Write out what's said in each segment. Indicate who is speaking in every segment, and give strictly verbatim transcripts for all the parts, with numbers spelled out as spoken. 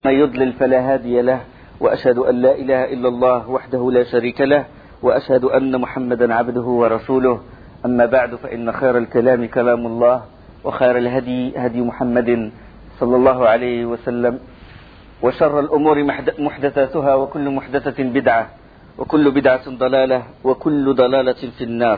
Speaker 1: من يضلل فلا هادي له وأشهد أن لا إله إلا الله وحده لا شريك له وأشهد أن محمدا عبده ورسوله. أما بعد، فإن خير الكلام كلام الله وخير الهدي هدي محمد صلى الله عليه وسلم وشر الأمور محدثاتها وكل محدثة بدعة وكل بدعة ضلالة وكل ضلالة في النار.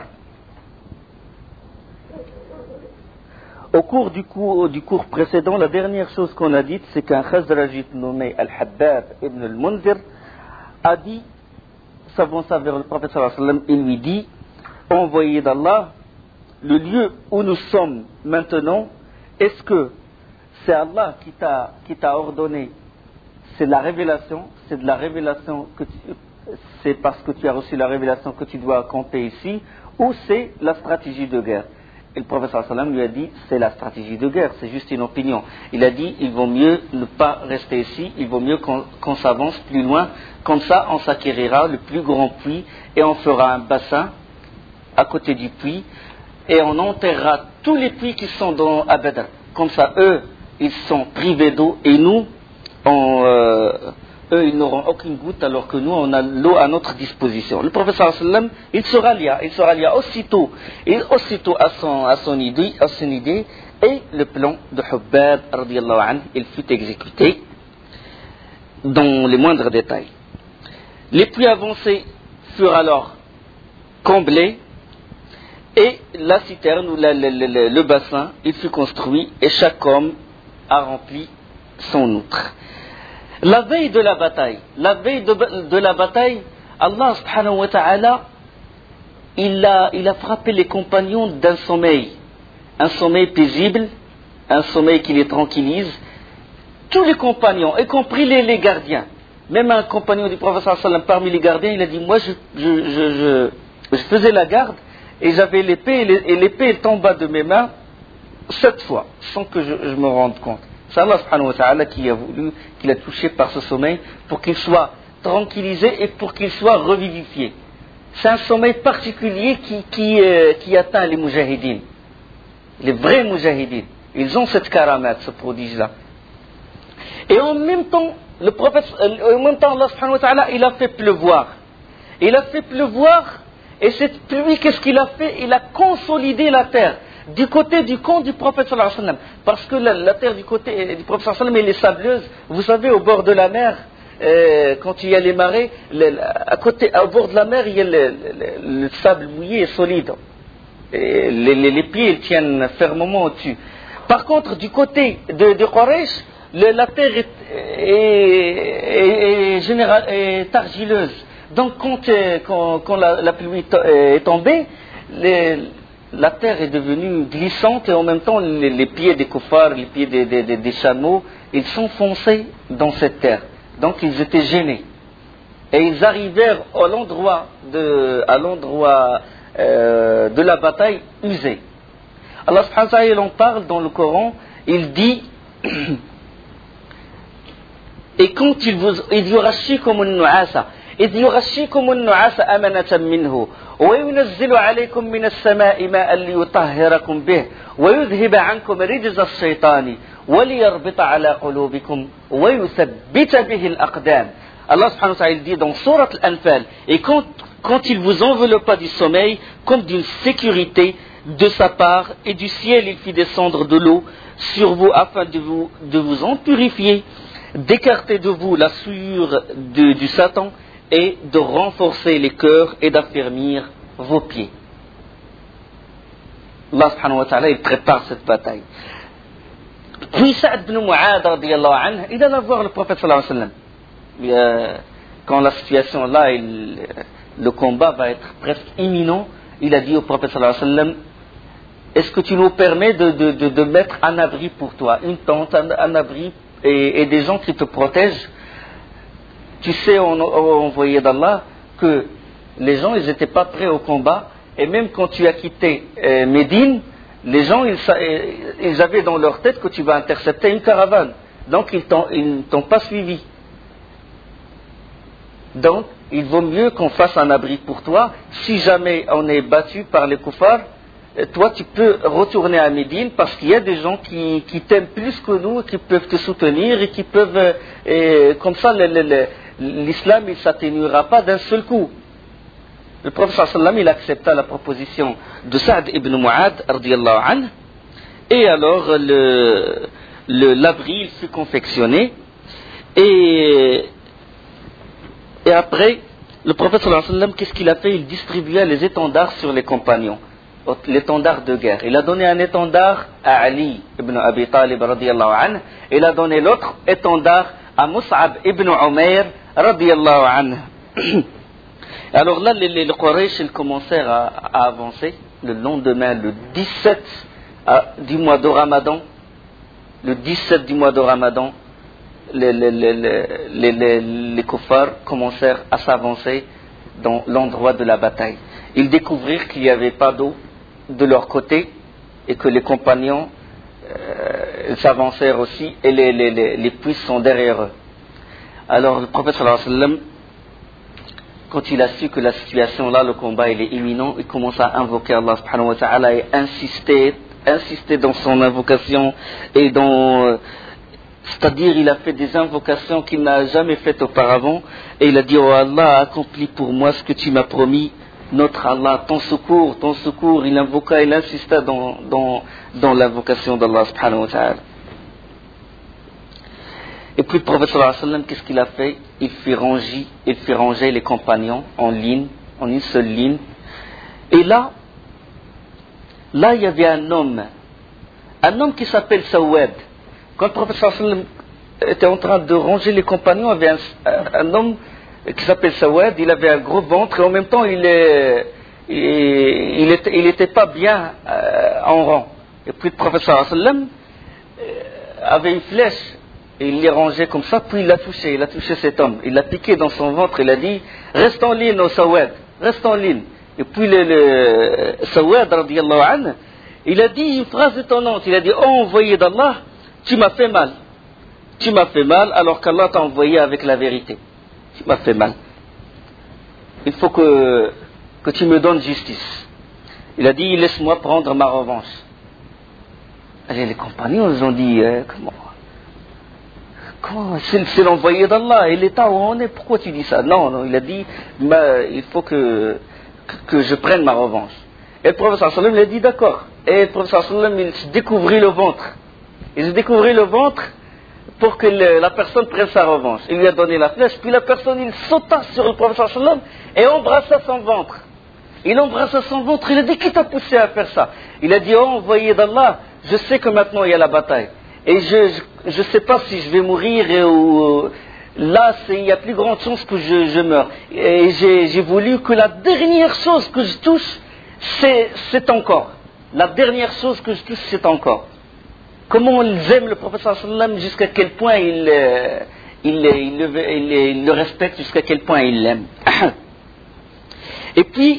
Speaker 1: Au cours du cours, du cours précédent, la dernière chose qu'on a dite, c'est qu'un Khazrajite nommé Al-Habbab ibn al-Munzir a dit, s'avançant vers le prophète sallallahu alayhi wa sallam, il lui dit: envoyé d'Allah, le lieu où nous sommes maintenant, est-ce que c'est Allah qui t'a, qui t'a ordonné, c'est de la révélation, c'est de la révélation que tu, c'est parce que tu as reçu la révélation que tu dois camper ici, ou c'est la stratégie de guerre? Et le prophète sallallahu alayhi wa sallam lui a dit: c'est la stratégie de guerre, c'est juste une opinion. Il a dit: il vaut mieux ne pas rester ici, il vaut mieux qu'on, qu'on s'avance plus loin, comme ça on s'acquérira le plus grand puits et on fera un bassin à côté du puits et on enterrera tous les puits qui sont dans à Badr. Comme ça, eux, ils sont privés d'eau et nous, on, euh, eux, ils n'auront aucune goutte alors que nous, on a l'eau à notre disposition. Le prophète sallallahu alayhi wa sallam, il se rallia, il se rallia aussitôt, et aussitôt à son, à son idée, à son idée, et le plan de Hubbab, radiyallahu anhu, il fut exécuté dans les moindres détails. Les puits avancés furent alors comblés, et la citerne, ou la, le, le, le bassin, il fut construit, et chaque homme a rempli son outre. La veille de la bataille, la veille de, de la bataille, Allah subhanahu wa ta'ala, il a, il a frappé les compagnons d'un sommeil, un sommeil paisible, un sommeil qui les tranquillise. Tous les compagnons, y compris les, les gardiens, même un compagnon du prophète sallallahu alayhi wa sallam parmi les gardiens, il a dit: moi je, je, je, je, je faisais la garde et j'avais l'épée et, les, et l'épée elle tomba de mes mains sept fois, sans que je, je me rende compte. C'est Allah subhanahu wa ta'ala qui a voulu, qui l'a touché par ce sommeil pour qu'il soit tranquillisé et pour qu'il soit revivifié. C'est un sommeil particulier qui, qui, euh, qui atteint les mujahidines, les vrais mujahidines. Ils ont cette karamat, ce prodige-là. Et en même temps, le prophète, euh, en même temps, Allah subhanahu wa ta'ala, il a fait pleuvoir. Il a fait pleuvoir, et cette pluie, qu'est-ce qu'il a fait? Il a consolidé la terre du côté du camp du prophète sallallahu alayhi wa sallam, parce que la, la terre du côté du prophète sallallahu alayhi wa sallam elle est sableuse. Vous savez, au bord de la mer, euh, quand il y a les marées, le, à côté, au bord de la mer, il y a le, le, le sable mouillé et solide. Et les, les, les pieds ils tiennent fermement au-dessus. Par contre, du côté de, de Quraysh, le, la terre est, est, est, est, général, est argileuse. Donc, quand, quand, quand la, la pluie est tombée, les, la terre est devenue glissante et en même temps les, les pieds des koufars, les pieds des, des, des, des chameaux, ils s'enfonçaient dans cette terre. Donc ils étaient gênés. Et ils arrivèrent à l'endroit de, à l'endroit, euh, de la bataille usés. Allah subhanahu wa ta'ala il en parle dans le Coran, il dit: et quand il vous il yurashikum an-nu'asa إذ يغشيكم النعاس أمنة منه وينزل عليكم من السماء ماء ليطهركم به ويذهب عنكم رجز الشيطان وليربط على قلوبكم ويثبت به الأقدام. Allah subhanahu wa ta'ala dit dans Surat Al-Anfal: et quand, quand il vous enveloppa du sommeil comme d'une sécurité de sa part, et du ciel il fit descendre de l'eau sur vous afin de vous, de vous en purifier, d'écarter de vous la souillure de, du Satan, et de renforcer les cœurs et d'affermir vos pieds. Allah subhanahu wa ta'ala il prépare cette bataille. Puis Sa'd ibn Mu'adh radiyallahu anhu, il alla voir le prophète sallallahu alayhi wa sallam. Euh, quand la situation là, il, le combat va être presque imminent, il a dit au prophète sallallahu alayhi wa sallam: est-ce que tu nous permets de, de, de, de mettre un abri pour toi, une tente, un, un abri et, et des gens qui te protègent? Tu sais, on a envoyé d'Allah que les gens, ils n'étaient pas prêts au combat. Et même quand tu as quitté euh, Médine, les gens, ils, ils avaient dans leur tête que tu vas intercepter une caravane. Donc, ils t'ont, ils ne t'ont pas suivi. Donc, il vaut mieux qu'on fasse un abri pour toi. Si jamais on est battu par les koufars, toi tu peux retourner à Médine parce qu'il y a des gens qui, qui t'aiment plus que nous, qui peuvent te soutenir et qui peuvent, et comme ça le, le, le, l'islam il ne s'atténuera pas d'un seul coup. Le prophète sallallahu alayhi wa sallam il accepta la proposition de Sa'd ibn Mu'ad radiyallahu anhu, et alors le, le, l'abri il fut confectionné, et, et après le prophète sallallahu alayhi wa sallam, qu'est-ce qu'il a fait? Il distribua les étendards sur les compagnons, l'étendard de guerre. Il a donné un étendard à Ali ibn Abi Talib radiyallahu anhu, et il a donné l'autre étendard à Mus'ab ibn Umayr radiyallahu anhu. Alors là, les, les, les Quraysh, ils commencèrent à, à avancer. Le lendemain, le dix-sept du mois de Ramadan, le dix-sept du mois de Ramadan, les, les, les, les, les, les kuffars commencèrent à s'avancer dans l'endroit de la bataille. Ils découvrirent qu'il n'y avait pas d'eau de leur côté et que les compagnons euh, s'avancèrent aussi, et les, les, les, les puits sont derrière eux. Alors le prophète sallallahu alayhi wa sallam, quand il a su que la situation là, le combat il est imminent, il commence à invoquer Allah subhanahu wa ta'ala et insister, insister dans son invocation, et dans, euh, c'est-à-dire il a fait des invocations qu'il n'a jamais faites auparavant, et il a dit: oh Allah, accomplis pour moi ce que tu m'as promis, notre Allah, ton secours, ton secours. Il invoqua, il insista dans, dans, dans l'invocation d'Allah subhanahu wa ta'ala. Et puis le prophète sallallahu alayhi wa sallam, qu'est-ce qu'il a fait? Il fit ranger, il fit ranger les compagnons en ligne, en une seule ligne. Et là, là il y avait un homme, un homme qui s'appelle Sawad. Quand le prophète sallallahu alayhi wa sallam était en train de ranger les compagnons, il y avait un, un homme qui s'appelle Sawad. Il avait un gros ventre et en même temps il est, il, il était, il était pas bien euh, en rang. Et puis le prophète sallallahu alayhi wa sallam euh, avait une flèche. Et il l'est rangé comme ça, puis il l'a touché, il a touché cet homme, il l'a piqué dans son ventre, il a dit: reste en ligne, au Sawad, reste en ligne. Et puis le, le Sawad, radiyallahu anhu, il a dit une phrase étonnante, il a dit: oh envoyé d'Allah, tu m'as fait mal. Tu m'as fait mal alors qu'Allah t'a envoyé avec la vérité. Tu m'as fait mal. Il faut que, que tu me donnes justice. Il a dit: laisse-moi prendre ma revanche. Et les compagnons, ils ont dit: euh, comment Comment c'est, c'est l'envoyé d'Allah, et l'état où on est, pourquoi tu dis ça? Non, non, il a dit: il faut que, que, que je prenne ma revanche. Et le prophète sallallahu alayhi wa sallam, il a dit: d'accord. Et le prophète sallallahu alayhi wa sallam, il se découvrit le ventre. Il se découvrit le ventre pour que le, la personne prenne sa revanche. Il lui a donné la flèche, puis la personne, il sauta sur le prophète sallallahu alayhi wa sallam et embrassa son ventre. Il embrassa son ventre, il a dit: qui t'a poussé à faire ça? Il a dit: oh envoyé d'Allah, je sais que maintenant il y a la bataille. Et je ne sais pas si je vais mourir, et, ou, là il y a plus grande chance que je, je meure. Et j'ai, j'ai voulu que la dernière chose que je touche, c'est, c'est encore. La dernière chose que je touche, c'est encore. Comment ils aiment le prophète sallallahu alayhi wa sallam, jusqu'à quel point ils, euh, ils, ils, le, ils, ils le respectent, jusqu'à quel point ils l'aiment. Et puis,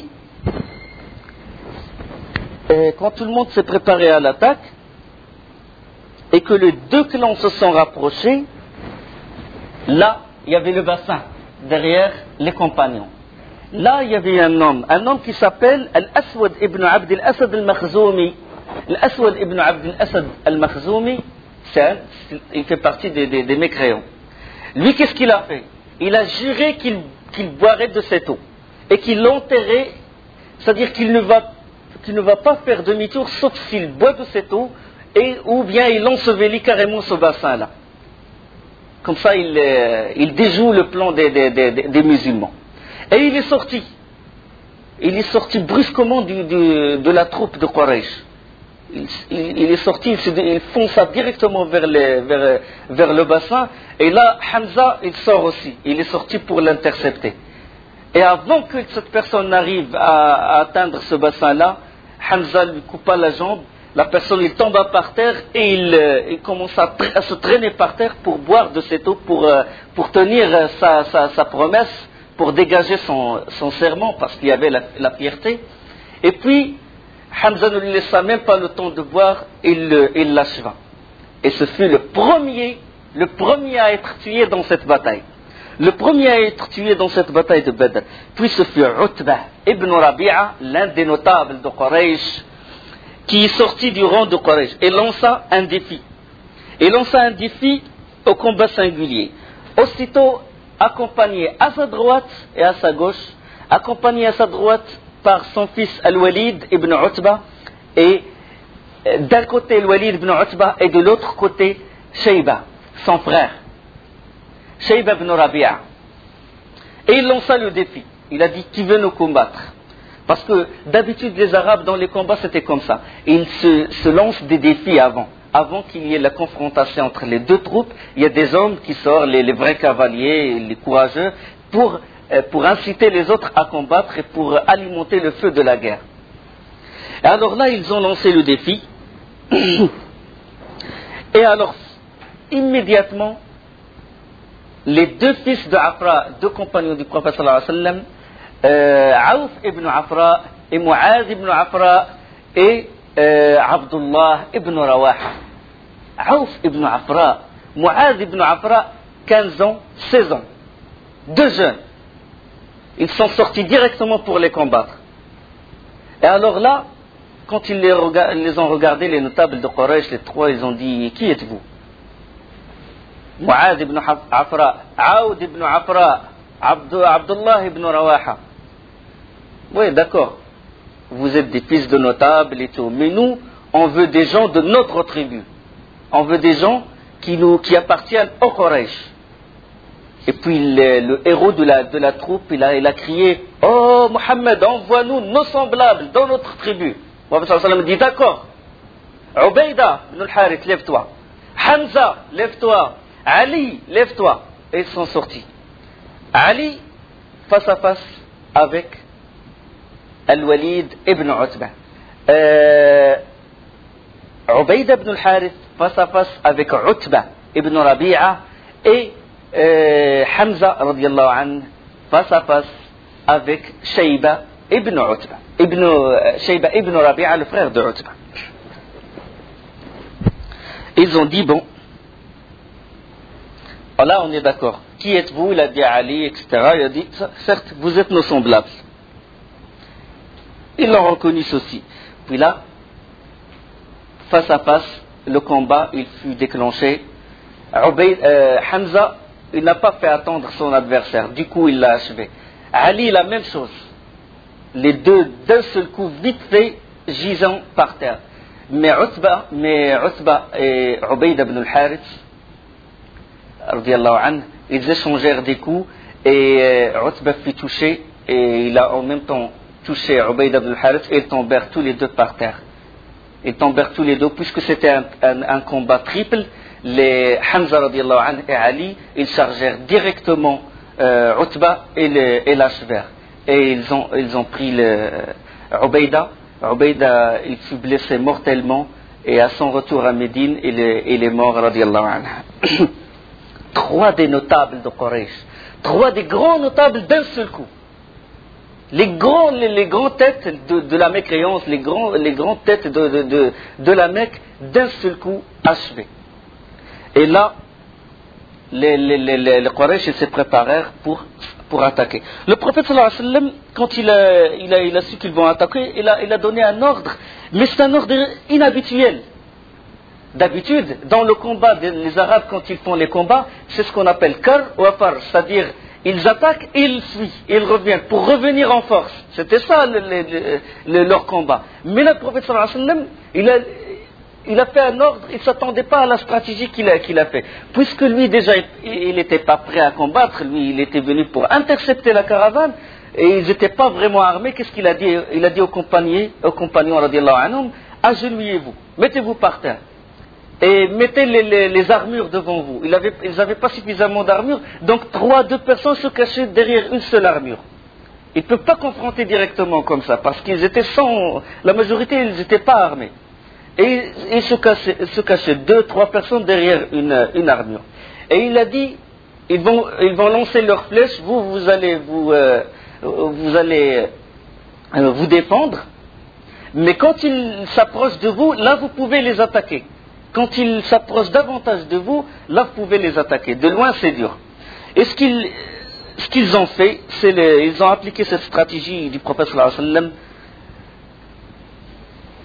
Speaker 1: euh, quand tout le monde s'est préparé à l'attaque, et que les deux clans se sont rapprochés, là, il y avait le bassin, derrière les compagnons. Là, il y avait un homme, un homme qui s'appelle Al-Aswad ibn Abd al-Asad al-Makhzoumi. Al-Aswad ibn Abd al-Asad al-Makhzoumi, c'est, il fait partie des, des, des mécréants. Lui, qu'est-ce qu'il a fait? Il a juré qu'il, qu'il boirait de cette eau, et qu'il l'enterrait, c'est-à-dire qu'il ne va, qu'il ne va pas faire demi-tour, sauf s'il boit de cette eau, et, ou bien il ensevelit carrément ce bassin-là. Comme ça, il, euh, il déjoue le plan des, des, des, des musulmans. Et il est sorti. Il est sorti brusquement du, du, de la troupe de Quraysh. Il, il, il est sorti, il, se, il fonça directement vers, les, vers, vers le bassin. Et là, Hamza, il sort aussi. Il est sorti pour l'intercepter. Et avant que cette personne n'arrive à, à atteindre ce bassin-là, Hamza lui coupa la jambe. La personne, il tomba par terre et il, euh, il commence à, à se traîner par terre pour boire de cette eau, pour, euh, pour tenir euh, sa, sa, sa promesse, pour dégager son, son serment, parce qu'il y avait la, la fierté. Et puis, Hamza ne lui laissa même pas le temps de boire, il, il l'acheva. Et ce fut le premier, le premier à être tué dans cette bataille. Le premier à être tué dans cette bataille de Badr. Puis ce fut Utbah ibn Rabi'a, l'un des notables de Quraysh. qui est sorti du rang de Quraysh et lança un défi. Il lança un défi au combat singulier. Aussitôt accompagné à sa droite et à sa gauche, accompagné à sa droite par son fils Al-Walid ibn Utba, et d'un côté Al-Walid ibn Utba et de l'autre côté Shayba, son frère, Shayba ibn Rabi'a. Et il lança le défi. Il a dit qui veut nous combattre. Parce que d'habitude les Arabes dans les combats c'était comme ça. Ils se, se lancent des défis avant. Avant qu'il y ait la confrontation entre les deux troupes, il y a des hommes qui sortent, les, les vrais cavaliers, les courageux, pour, euh, pour inciter les autres à combattre et pour alimenter le feu de la guerre. Et alors là, ils ont lancé le défi. Et alors, immédiatement, les deux fils de Afra, deux compagnons du prophète sallallahu alayhi wa sallam, euh, Aouf ibn Afra et Mu'adh ibn Afra et euh, Abdullah ibn Rawaha. Aouf ibn Afra, Mu'adh ibn Afra, quinze ans, seize ans, deux jeunes. Ils sont sortis directement pour les combattre. Et alors là, quand ils les, rega- les ont regardés, les notables de Quraysh, les trois, ils ont dit, qui êtes-vous? Mu'adh ibn Afra, Aoud ibn Afra, Abdu, Abdullah ibn Rawaha. Oui, d'accord. Vous êtes des fils de notables et tout. Mais nous, on veut des gens de notre tribu. On veut des gens qui, nous, qui appartiennent au Quraysh. Et puis le, le héros de la, de la troupe, il a, il a crié, oh Mohammed, envoie-nous nos semblables dans notre tribu. Mohammed sallallahu alayhi wa sallam dit, d'accord. Ubayda ibn al-Harith, lève-toi. Hamza, lève-toi. Ali, lève-toi. Et ils sont sortis. Ali, face à face avec Al-Walid ibn Utba. Euh, Ubayda ibn al-Harith, face à face avec Utba ibn Rabi'a. Et euh, Hamza, radiallahu anhu, face à face avec Shayba ibn Utba. Ibn, euh, Shayba ibn Rabi'a, le frère de Utba. Ils ont dit, bon, là on est d'accord. Qui êtes-vous? Il a dit Ali, et cetera. Il a dit, certes, vous êtes nos semblables. Ils l'ont reconnu ceci. Puis là, face à face, le combat, il fut déclenché. Ubayd, euh, Hamza, il n'a pas fait attendre son adversaire. Du coup, il l'a achevé. Ali, la même chose. Les deux, d'un seul coup, vite fait, gisant par terre. Mais Utba, mais Utba et Ubayd ibn al-Harith, radiallahu anhu, ils échangèrent des coups et euh, Utba fut touché et il a en même temps touché Ubayd ibn al-Harith et ils tombèrent tous les deux par terre. Ils tombèrent tous les deux puisque c'était un, un, un combat triple. Les Hamza radiallahu anhu et Ali, ils chargèrent directement euh, Utba et, le, et l'achevèrent. Et ils ont, ils ont pris le Ubayda. Ubayda, il fut blessé mortellement et à son retour à Médine, il est, il est mort radiallahu anhu. Trois des notables de Quraysh, trois des grands notables d'un seul coup. Les grands, les, les grandes têtes de, de la mécréance, les, grands, les grandes têtes de, de, de, de la Mecque, d'un seul coup achevées. Et là, les, les, les, les, les Quraysh se préparèrent pour, pour attaquer. Le prophète sallallahu alayhi wa sallam, quand il a, il a, il a su qu'ils vont attaquer, il a, il a donné un ordre, mais c'est un ordre inhabituel. D'habitude, dans le combat, les Arabes, quand ils font les combats, c'est ce qu'on appelle kar ou afar, c'est-à-dire ils attaquent et ils fuient, ils reviennent pour revenir en force. C'était ça le, le, le, leur combat. Mais le prophète sallallahu alayhi wa sallam, il a, il a fait un ordre, il ne s'attendait pas à la stratégie qu'il a, qu'il a fait. Puisque lui déjà, il n'était pas prêt à combattre, lui il était venu pour intercepter la caravane, et ils n'étaient pas vraiment armés. Qu'est-ce qu'il a dit? Il a dit aux compagnons, aux compagnons radiallahu anhum, agenouillez-vous, mettez-vous par terre. Et mettez les, les, les armures devant vous. Ils n'avaient pas suffisamment d'armure, donc trois, deux personnes se cachaient derrière une seule armure. Ils ne peuvent pas confronter directement comme ça, parce qu'ils étaient sans... La majorité, ils n'étaient pas armés. Et ils se cachaient, se cachaient deux, trois personnes derrière une, une armure. Et il a dit, ils vont, ils vont lancer leurs flèches, vous, vous allez vous, euh, vous, allez, euh, vous défendre, mais quand ils s'approchent de vous, là, vous pouvez les attaquer. Quand ils s'approchent davantage de vous, là vous pouvez les attaquer. De loin c'est dur. Et ce qu'ils, ce qu'ils ont fait, c'est les, ils ont appliqué cette stratégie du prophète sallallahu alayhi wa sallam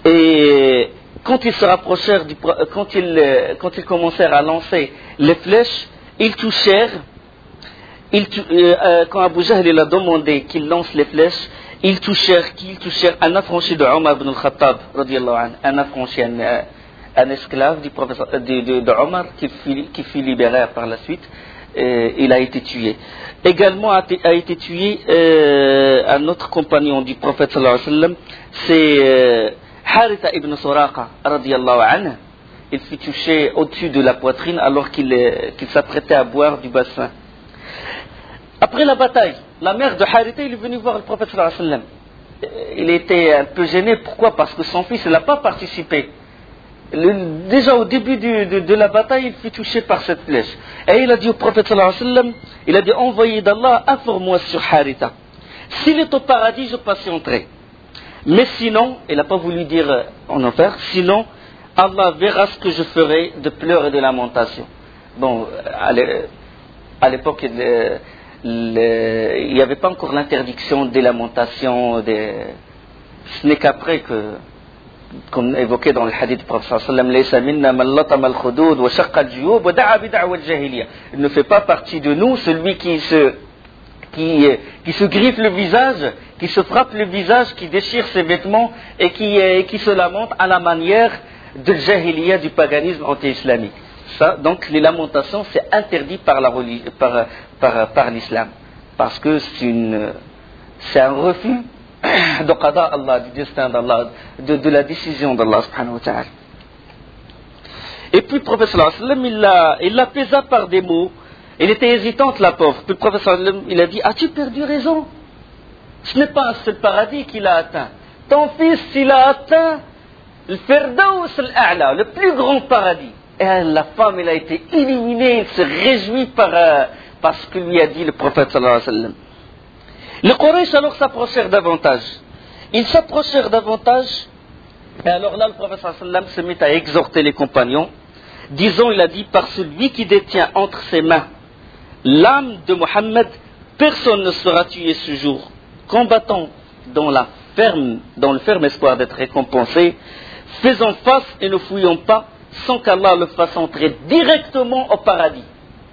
Speaker 1: Et quand ils se rapprochèrent, du, quand, ils, quand ils commencèrent à lancer les flèches, ils touchèrent, ils, euh, quand Abu Jahl il a demandé qu'ils lancent les flèches, ils touchèrent, qu'ils touchèrent un affranchi de Omar ibn al-Khattab, un affranchi, un, un esclave du professeur, de, de, de Omar qui fut, qui fut libéré par la suite. Euh, il a été tué. Également a, a été tué euh, un autre compagnon du prophète sallallahu alayhi wa sallam, c'est euh, Haritha ibn Suraqa radiyallahu anhu. Il fut touché au-dessus de la poitrine alors qu'il, euh, qu'il s'apprêtait à boire du bassin. Après la bataille, la mère de Haritha il est venue voir le prophète sallallahu alayhi wa sallam. Il était un peu gêné. Pourquoi? Parce que son fils n'a pas participé. Le, déjà au début du, de, de la bataille, il fut touché par cette flèche. Et il a dit au prophète sallallahu alayhi wa sallam, il a dit, envoyé d'Allah, informe-moi sur Haritha. S'il est au paradis, je patienterai. Mais sinon, il n'a pas voulu dire en enfer, sinon, Allah verra ce que je ferai de pleurs et de lamentations. Bon, à l'époque, le, le, il n'y avait pas encore l'interdiction des lamentations, des... ce n'est qu'après que, comme évoqué dans le hadith du prophète sallallahu alayhi wa sallam, il ne fait pas partie de nous celui qui se, qui, qui se griffe le visage, qui se frappe le visage, qui déchire ses vêtements et qui, et qui se lamente à la manière de jahiliya, du paganisme anti-islamique. Ça, donc les lamentations, c'est interdit par, la religion, par, par, par l'islam, parce que c'est, une, c'est un refus de qada Allah, du destin d'Allah, de, de la décision d'Allah subhanahu wa ta'ala. Et puis le prophète sallallahu alayhi wa sallam, il, l'a, il l'apaisa par des mots. Il était hésitante, la pauvre. Puis le prophète sallallahu alayhi wa sallam, il a dit, as-tu perdu raison? Ce n'est pas un seul paradis qu'il a atteint. Ton fils, il a atteint le Firdaus al-A'la, le plus grand paradis. Et la femme, elle a été illuminée, elle se réjouit par, euh, par ce que lui a dit le prophète sallallahu alayhi wa sallam. Les Quraysh alors s'approchèrent davantage. Ils s'approchèrent davantage, et alors là le prophète sallallahu alayhi wa sallam se mit à exhorter les compagnons, disant, il a dit, par celui qui détient entre ses mains l'âme de Mohammed, personne ne sera tué ce jour. Combattant dans, la ferme, dans le ferme espoir d'être récompensé, faisons face et ne fouillons pas sans qu'Allah le fasse entrer directement au paradis.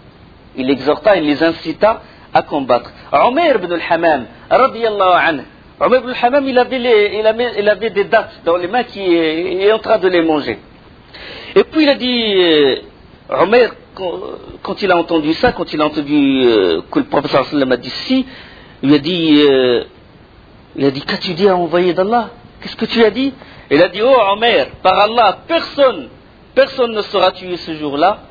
Speaker 1: Il exhorta, il les incita à combattre. Omer ibn al-Hammam, radiyallahu anhu, Omer ibn al-Hammam, il avait, les, il, avait, il avait des dattes dans les mains qui est, est en train de les manger. Et puis il a dit, euh, Omer, quand, quand il a entendu ça, quand il a entendu euh, que le professeur sallam a dit si, il a dit, euh, il a dit, qu'as-tu dit à envoyer d'Allah? Qu'est-ce que tu as dit? Il a dit, oh Omer, par Allah, personne, personne ne sera tué ce jour-là,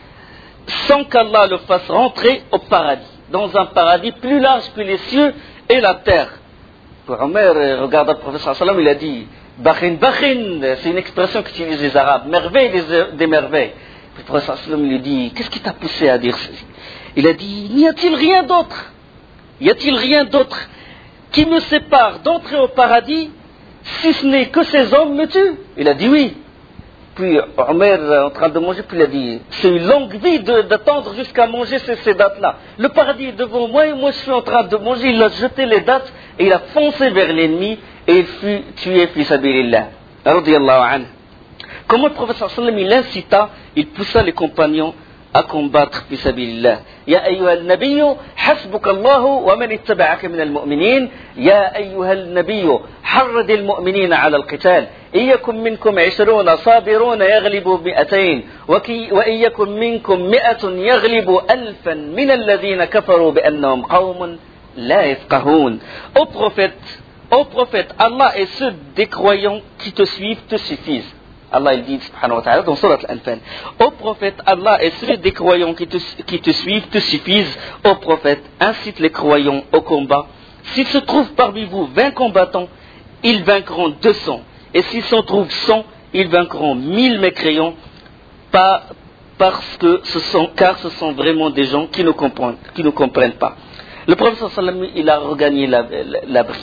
Speaker 1: sans qu'Allah le fasse rentrer au paradis, dans un paradis plus large que les cieux et la terre. Pour Omer, regarde le professeur sallam, il a dit, Bakhin, Bakhin, c'est une expression qu'utilisent les Arabes, merveille des, des merveilles. Le professeur sallam lui dit, qu'est-ce qui t'a poussé à dire ceci? Il a dit, n'y a-t-il rien d'autre? Y a-t-il rien d'autre qui me sépare d'entrer au paradis, si ce n'est que ces hommes me tuent? Il a dit oui. Puis Omer, en train de manger, puis il a dit, c'est une longue vie de, d'attendre jusqu'à manger ces, ces dates-là. Le paradis est devant moi et moi je suis en train de manger. Il a jeté les dates et il a foncé vers l'ennemi et il fut tué fi sabilillah. Radiyallahu anhu. Comment le professeur sallam il incita, il poussa les compagnons à combattre fi sabilillah. Ya ayyuha al-nabiyyu hasbuka Allah wa man ittaba'aka min al-mu'minin. Ya ayyuha al-nabiyyu harrid al-mu'minina 'ala al-qital. إن يكن منكم عشرون صابرون يغلبوا مئتين وإن يكن منكم مئة يغلبوا ألفا من الذين كفروا بأنهم قوم لا يفقهون. Ô prophète, ô prophète, Allah et ceux des croyants qui te suivent te suffisent. Allah il dit subhanahu wa ta'ala dans Surat Al-Anfal. Ô prophète, Allah et ceux des croyants qui te, qui te suivent te suffisent. Ô prophète, incite les croyants au combat. S'il se trouve parmi vous vingt combattants, ils vaincront deux cents. Et s'ils s'en trouvent cent, ils vaincront mille mécréants, pas parce que ce sont, car ce sont vraiment des gens qui ne comprennent, qui ne comprennent pas. Le prophète sallam, il a regagné la, la, l'abri.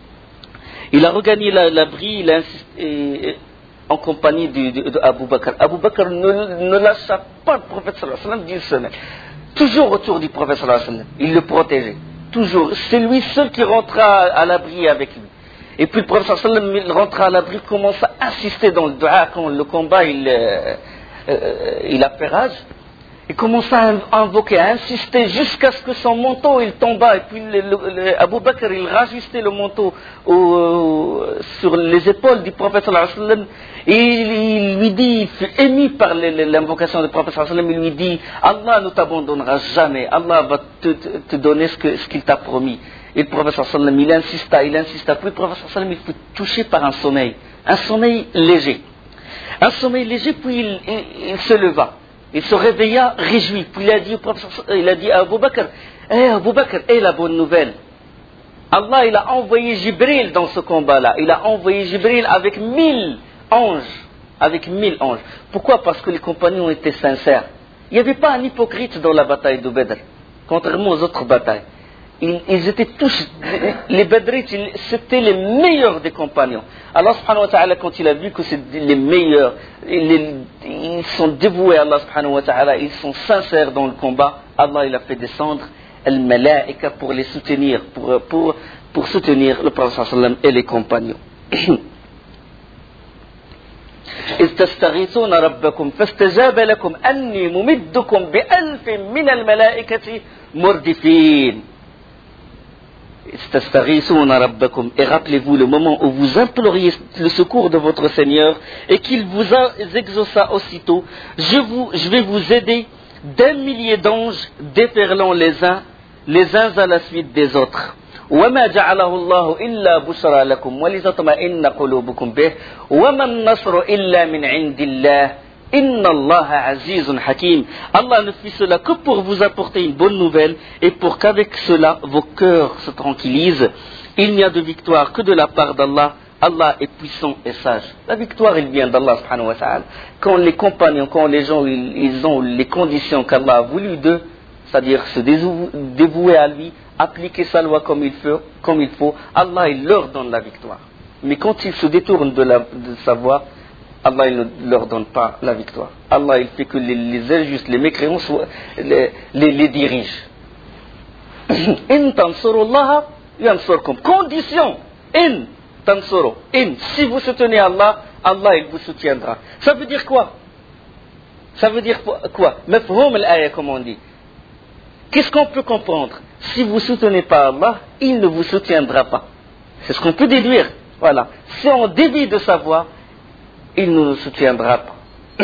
Speaker 1: Il a regagné la, l'abri, il a insisté, en compagnie de, de, de Abu Bakr. Abu Bakr ne, ne lâcha pas le prophète sallam d'une semaine. Toujours autour du prophète sallam. Il le protégeait. Toujours. C'est lui seul qui rentra à l'abri avec lui. Et puis le prophète sallallahu alayhi wa sallam, il rentre à l'abri, commence à insister dans le dua quand le combat il, euh, euh, il a fait rage. Il commence à invoquer, à insister jusqu'à ce que son manteau il tomba. Et puis le, le, le, Abu Bakr il rajustait le manteau au, sur les épaules du prophète sallallahu alayhi wa sallam. Et il, il lui dit, il fut ému par l'invocation du prophète sallallahu alayhi wa sallam. Il lui dit, Allah ne t'abandonnera jamais. Allah va te, te, te donner ce, que, ce qu'il t'a promis. Et le prophète sallallahu alayhi wa sallam, il insista, il insista. Puis le prophète sallallahu alayhi wa sallam, il fut touché par un sommeil. Un sommeil léger. Un sommeil léger, puis il, il, il se leva. Il se réveilla réjoui. Puis il a dit au prophète, il a dit à Abu Bakr, eh Abu Bakr, eh la bonne nouvelle. Allah, il a envoyé Jibril dans ce combat-là. Il a envoyé Jibril avec mille anges. Avec mille anges. Pourquoi? Parce que les compagnons étaient sincères. Il n'y avait pas un hypocrite dans la bataille de Badr, contrairement aux autres batailles. Ils, ils étaient tous, les Badrites, c'était les meilleurs des compagnons. Allah subhanahu wa ta'ala, quand il a vu que c'est les meilleurs, les, ils sont dévoués à Allah subhanahu wa ta'ala, ils sont sincères dans le combat, Allah il a fait descendre al-malaika pour les soutenir, pour, pour, pour soutenir le prophète sallallahu alayhi wa sallam et les compagnons. إذ تستغيثون ربكم فاستجاب لكم أني ممدكم بألف من الملائكة مردفين. Et rappelez-vous le moment où vous imploriez le secours de votre Seigneur et qu'il vous exauça aussitôt. Je, vous, je vais vous aider d'un millier d'anges déferlant les uns, les uns à la suite des autres. وما جعله الله إلا بشرى لكم ولتطمئن قلوبكم به وما النصر إلا من عند الله Inna Allah azizun hakim. Allah ne fit cela que pour vous apporter une bonne nouvelle et pour qu'avec cela vos cœurs se tranquillisent. Il n'y a de victoire que de la part d'Allah. Allah est puissant et sage. La victoire, elle vient d'Allah subhanahu wa ta'ala. Quand les compagnons, quand les gens, ils, ils ont les conditions qu'Allah a voulu d'eux, c'est-à-dire se dévouer à lui, appliquer sa loi comme il faut, comme il faut, Allah, il leur donne la victoire. Mais quand ils se détournent de, la, de sa voie, Allah il ne leur donne pas la victoire. Allah il fait que les, les injustes, les mécréants soient, les, les, les dirigent. In tansurullaha yansurkum. Condition. In tansuru. In. Si vous soutenez Allah, Allah il vous soutiendra. Ça veut dire quoi? Ça veut dire quoi? Mafhoum al-aya comme on dit. Qu'est-ce qu'on peut comprendre? Si vous ne soutenez pas Allah, il ne vous soutiendra pas. C'est ce qu'on peut déduire. Voilà. Si on dévie de sa voie, il ne nous soutiendra pas.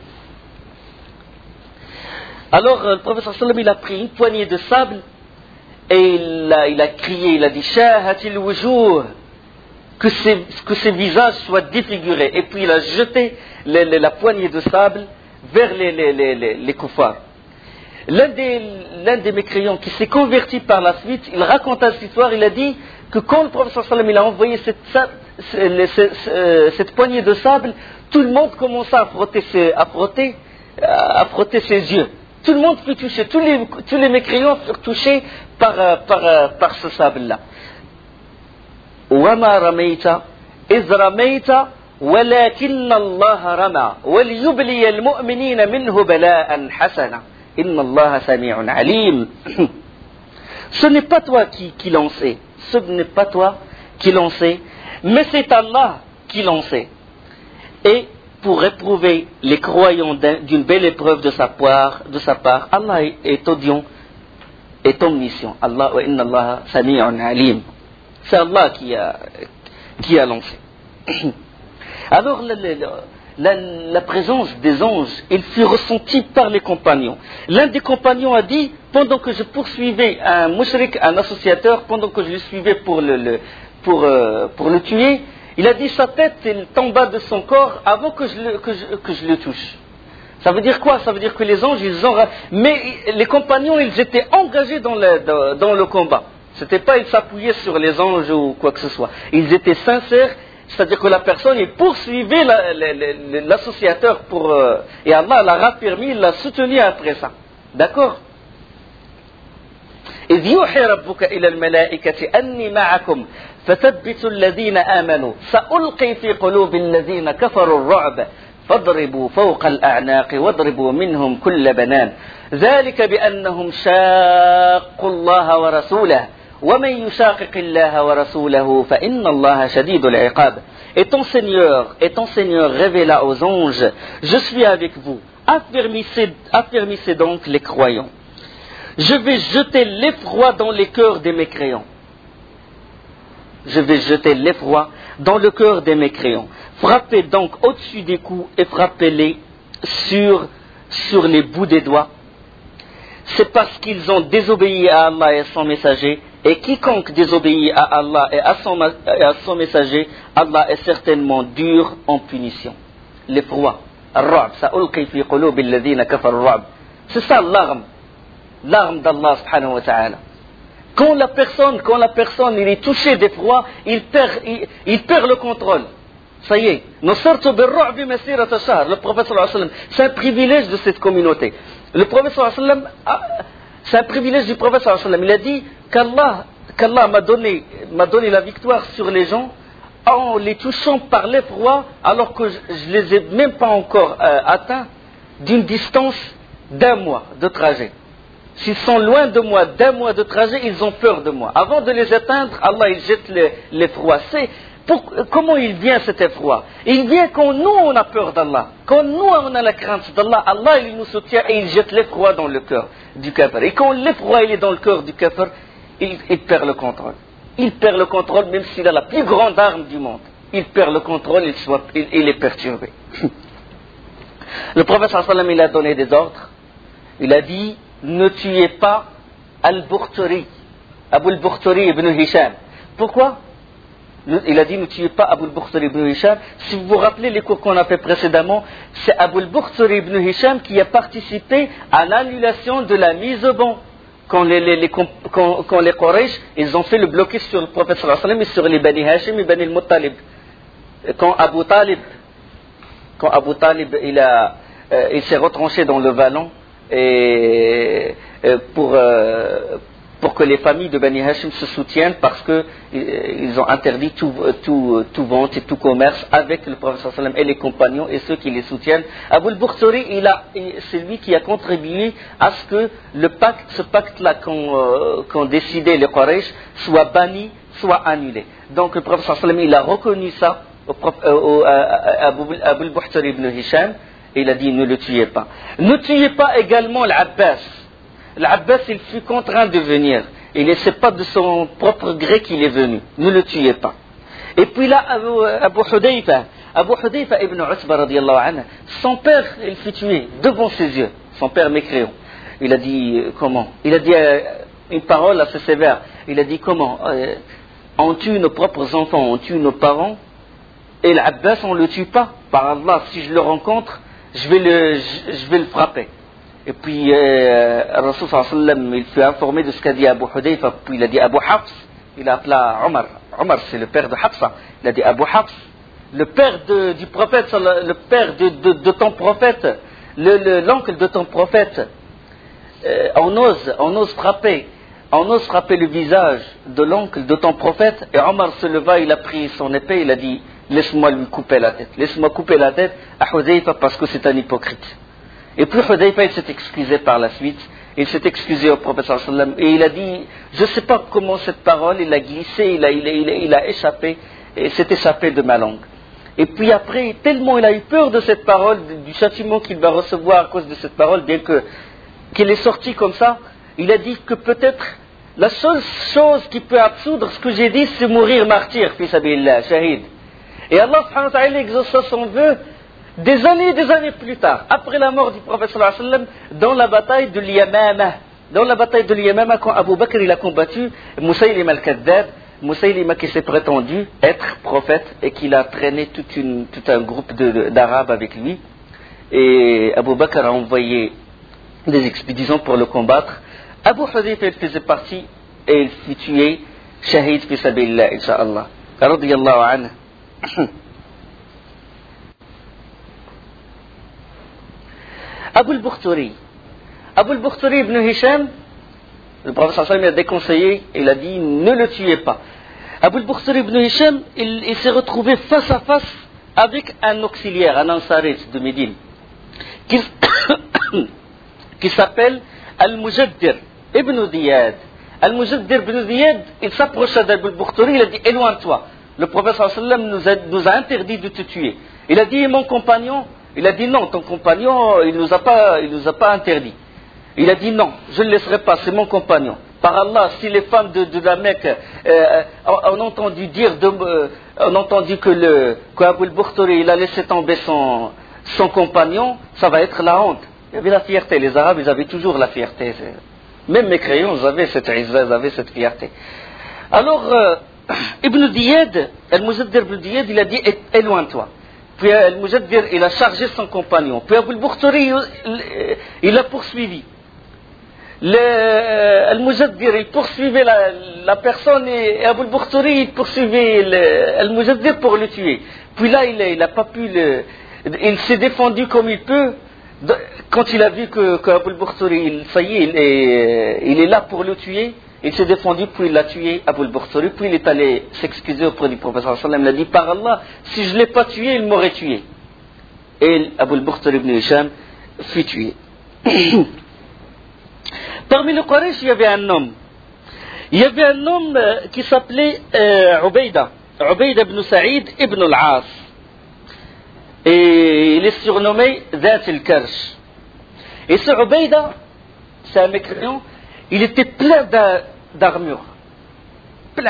Speaker 1: Alors le prophète sallallahu alayhi wa sallam, il a pris une poignée de sable et il a, il a crié, il a dit shahatil wujuh, que ces, que ces visages soient défigurés. Et puis il a jeté les, les, la poignée de sable vers les, les, les, les, les kuffars. L'un des, l'un des mécréants qui s'est converti par la suite, il raconta cette histoire, il a dit que quand le prophète sallallahu alayhi wa sallam, il a envoyé cette, cette, cette poignée de sable, tout le monde commença à frotter ses, à frotter, à frotter ses yeux. Tout le monde fut touché, tous les, tous les mécréants furent touchés par, par, par ce sable-là. وَمَا رَمَيْتَ إِذْ رَمَيْتَ وَلَكِنَّ اللَّهَ رَمَى وَلِيُبْلِيَ الْمُؤْمِنِينَ مِنْهُ بَلَاءً حَسَنًا إِنَّ اللَّهَ سَمِيعٌ عَلِيمٌ. Ce n'est pas toi qui, qui lançais, ce n'est pas toi qui lançais, mais c'est Allah qui lançait. Et pour éprouver les croyants d'une belle épreuve de sa part, de sa part, Allah est audient, est omniscient. Allah wa inna Allah sami'un alim. C'est Allah qui a, qui a lancé. Alors la, la, la, la présence des anges, il fut ressentie par les compagnons. L'un des compagnons a dit, pendant que je poursuivais un mushrik, un associateur, pendant que je le suivais pour le, le, pour, euh, pour le tuer, il a dit sa tête elle tomba de son corps avant que je le, que je, que je le touche. Ça veut dire quoi? Ça veut dire que les anges, ils ont... Mais les compagnons, ils étaient engagés dans le, dans, dans le combat. C'était pas ils s'appuyaient sur les anges ou quoi que ce soit. Ils étaient sincères, c'est-à-dire que la personne, il poursuivait la, la, la, l'associateur pour... Euh, et Allah l'a raffermi, il l'a soutenu après ça. D'accord? إذ يوحي ربك إلى الملائكة أني معكم فثبتوا الذين آمنوا سألقي في قلوب الذين كفروا الرعب فاضربوا فوق الأعناق واضربوا منهم كل بنان ذلك بأنهم شاقوا الله ورسوله وَمَنْ يُشَاقِقِ اللَّهَ وَرَسُولَهُ فَإِنَّ اللَّهَ شَدِيدُ الْعِقَابِ. Et ton Seigneur, et ton Seigneur révéla aux anges, je suis avec vous. Affermissez, affermissez donc les croyants. Je vais jeter l'effroi dans les cœurs des mécréants. Je vais jeter l'effroi dans le cœur des mécréants. Frappez donc au-dessus des coups et frappez-les sur, sur les bouts des doigts. C'est parce qu'ils ont désobéi à Allah et à son messager. Et quiconque désobéit à Allah et à son, et à son messager, Allah est certainement dur en punition. L'effroi. C'est ça l'arme. L'arme d'Allah subhanahu wa ta'ala. Quand la personne, quand la personne il est touchée d'effroi, il perd, il, il perd le contrôle. Ça y est. Le prophète sallallahu alayhi wa sallam, c'est un privilège de cette communauté. Le prophète sallallahu alayhi wa sallam, c'est un privilège du prophète sallallahu alayhi wa sallam. Il a dit qu'Allah, qu'Allah m'a donné, m'a donné la victoire sur les gens en les touchant par l'effroi, alors que je ne les ai même pas encore euh, atteints d'une distance d'un mois de trajet. S'ils sont loin de moi d'un mois de trajet, ils ont peur de moi. Avant de les atteindre, Allah il jette l'effroi. C'est pour, comment il vient cet effroi? Il vient quand nous on a peur d'Allah. Quand nous on a la crainte d'Allah, Allah il nous soutient et il jette l'effroi dans le cœur du kafir. Et quand l'effroi il est dans le cœur du kafir, il, il perd le contrôle. Il perd le contrôle même s'il a la plus grande arme du monde. Il perd le contrôle, il, soit, il, il est perturbé. Le prophète sallallahu alayhi wa sallam il a donné des ordres. Il a dit ne tuez pas Al-Bukhtari, Abu al-Bukhtari ibn Hisham. Pourquoi? Il a dit ne tuez pas Abu al-Bukhtari ibn Hisham. Si vous vous rappelez les cours qu'on a fait précédemment, c'est Abu al-Bukhtari ibn Hisham qui a participé à l'annulation de la mise au banc. Quand les, les, les, quand, quand les Quraysh, ils ont fait le blocus sur le prophète sallallahu alayhi wa sallam et sur les Bani Hashim et Bani al-Muttalib. Quand Abu Talib, quand Abu Talib il, a, euh, il s'est retranché dans le vallon, et pour, euh, pour que les familles de Bani Hashim se soutiennent parce qu'ils ont interdit tout, tout, tout vente et tout commerce avec le prophète sallallahu alayhi wa sallam et les compagnons et ceux qui les soutiennent. Abu al-Bukhtari, il a, c'est lui qui a contribué à ce que le pacte, ce pacte-là qu'ont, euh, qu'ont décidé les Quraysh soit banni, soit annulé. Donc le prophète sallallahu alayhi wa sallam, il a reconnu ça au, au, au, à Abu al-Bukhtari ibn Hisham. Et il a dit ne le tuez pas. Ne tuez pas également l'Abbas. L'Abbas il fut contraint de venir. Et ce n'est pas de son propre gré qu'il est venu. Ne le tuez pas. Et puis là, Abu, Abu Hudayfa, Abu Hudayfa ibn Utba radiyallahu anhu, son père il fut tué devant ses yeux. Son père mécréant. Il a dit euh, comment? Il a dit euh, une parole assez sévère. Il a dit comment? euh, On tue nos propres enfants, on tue nos parents. Et l'Abbas on ne le tue pas. Par Allah, si je le rencontre, Je vais, le, je, je vais le frapper. Et puis, euh, Rasul sallallahu alayhi wa sallam, il fut informé de ce qu'a dit Abu Hudayfa. Puis il a dit Abu Hafs. Il a appelé Omar. Omar, c'est le père de Hafsa. Il a dit Abu Hafs, le père de, du prophète, le père de, de, de ton prophète, le, le, l'oncle de ton prophète. Euh, on ose, on ose frapper. On ose frapper le visage de l'oncle de ton prophète. Et Omar se leva, il a pris son épée, il a dit laisse-moi lui couper la tête. Laisse-moi couper la tête à Hudayfa parce que c'est un hypocrite. Et puis Hudayfa, il s'est excusé par la suite. Il s'est excusé au prophète sallallahu alayhi wa sallam. Et il a dit, je ne sais pas comment cette parole, il a glissé, il a, il a, il a, il a échappé, et s'est échappé de ma langue. Et puis après, tellement il a eu peur de cette parole, du châtiment qu'il va recevoir à cause de cette parole, bien que, qu'il est sorti comme ça, il a dit que peut-être la seule chose qui peut absoudre ce que j'ai dit, c'est mourir martyr, fi sabilillah, shahid. Et Allah subhanahu wa ta'ala exauça son vœu des années et des années plus tard, après la mort du prophète sallallahu alayhi wa sallam, dans la bataille de l'Yamama. Dans la bataille de l'Yamama, quand Abu Bakr il a combattu Musaylima al-Kadhdab, Musaylima qui s'est prétendu être prophète et qu'il a traîné toute une, tout un groupe de, d'Arabes avec lui. Et Abu Bakr a envoyé des expéditions pour le combattre. Abu Hudayfa faisait partie et il fut tué, shahid fi sabilillah, insha'Allah. Radiyallahu anhu. Abu al-Bukhtari. Abu al-Bukhtari ibn Hisham, le prophète sallallahu alayhi wa sallam a déconseillé, il a dit ne le tuez pas. Abu al-Bukhtari ibn Hisham, il, il s'est retrouvé face à face avec un auxiliaire, un Ansarit de Médine, qui, qui s'appelle Al-Mujaddir ibn Diyad. Al-Mujaddir ibn Ziyad, il s'approcha d'Abu al-Bukhtari, il a dit éloigne-toi. Le prophète sallallahu alayhi wa sallam nous a, nous a interdit de te tuer. Il a dit mon compagnon, il a dit non, ton compagnon, il nous a pas, il nous a pas interdit. Il a dit non, je ne le laisserai pas, c'est mon compagnon. Par Allah, si les femmes de, de la Mecque euh, ont entendu dire, de, euh, ont entendu que le qu'Abu al-Bukhtari il a laissé tomber son, son compagnon, ça va être la honte. Il y avait la fierté. Les Arabes, ils avaient toujours la fierté. Même mes crayons, ils avaient cette izza, ils avaient cette fierté. Alors, euh, Ibn Diyad, Al-Mujaddir Ibn Diyad, il a dit éloigne-toi. Puis Al-Mujaddir, il a chargé son compagnon. Puis Abu al-Bukhtari, il, il l'a poursuivi. Le, Al-Mujaddir, il poursuivait la, la personne et Abu al-Bukhtari, il poursuivait le, Al-Mujaddir pour le tuer. Puis là, il n'a pas pu le... Il s'est défendu comme il peut. Quand il a vu que, que Abu al-Bukhtari, ça y est, il est, il est là pour le tuer, il s'est défendu, puis il a tué Abu al-Bukhtari, puis il est allé s'excuser auprès du prophète sallallahu alayhi wa sallam. Il a dit, par Allah, si je ne l'ai pas tué, il m'aurait tué. Et Abu al-Bukhtari ibn Hisham fut tué. Parmi les Quraysh, il y avait un homme. Il y avait un homme qui s'appelait euh, Ubayda. Ubayda ibn Saïd ibn al-As. Et il est surnommé Zat al-Karsh. Et ce Ubayda, c'est un mécréant, il était plein d'armure. Plein.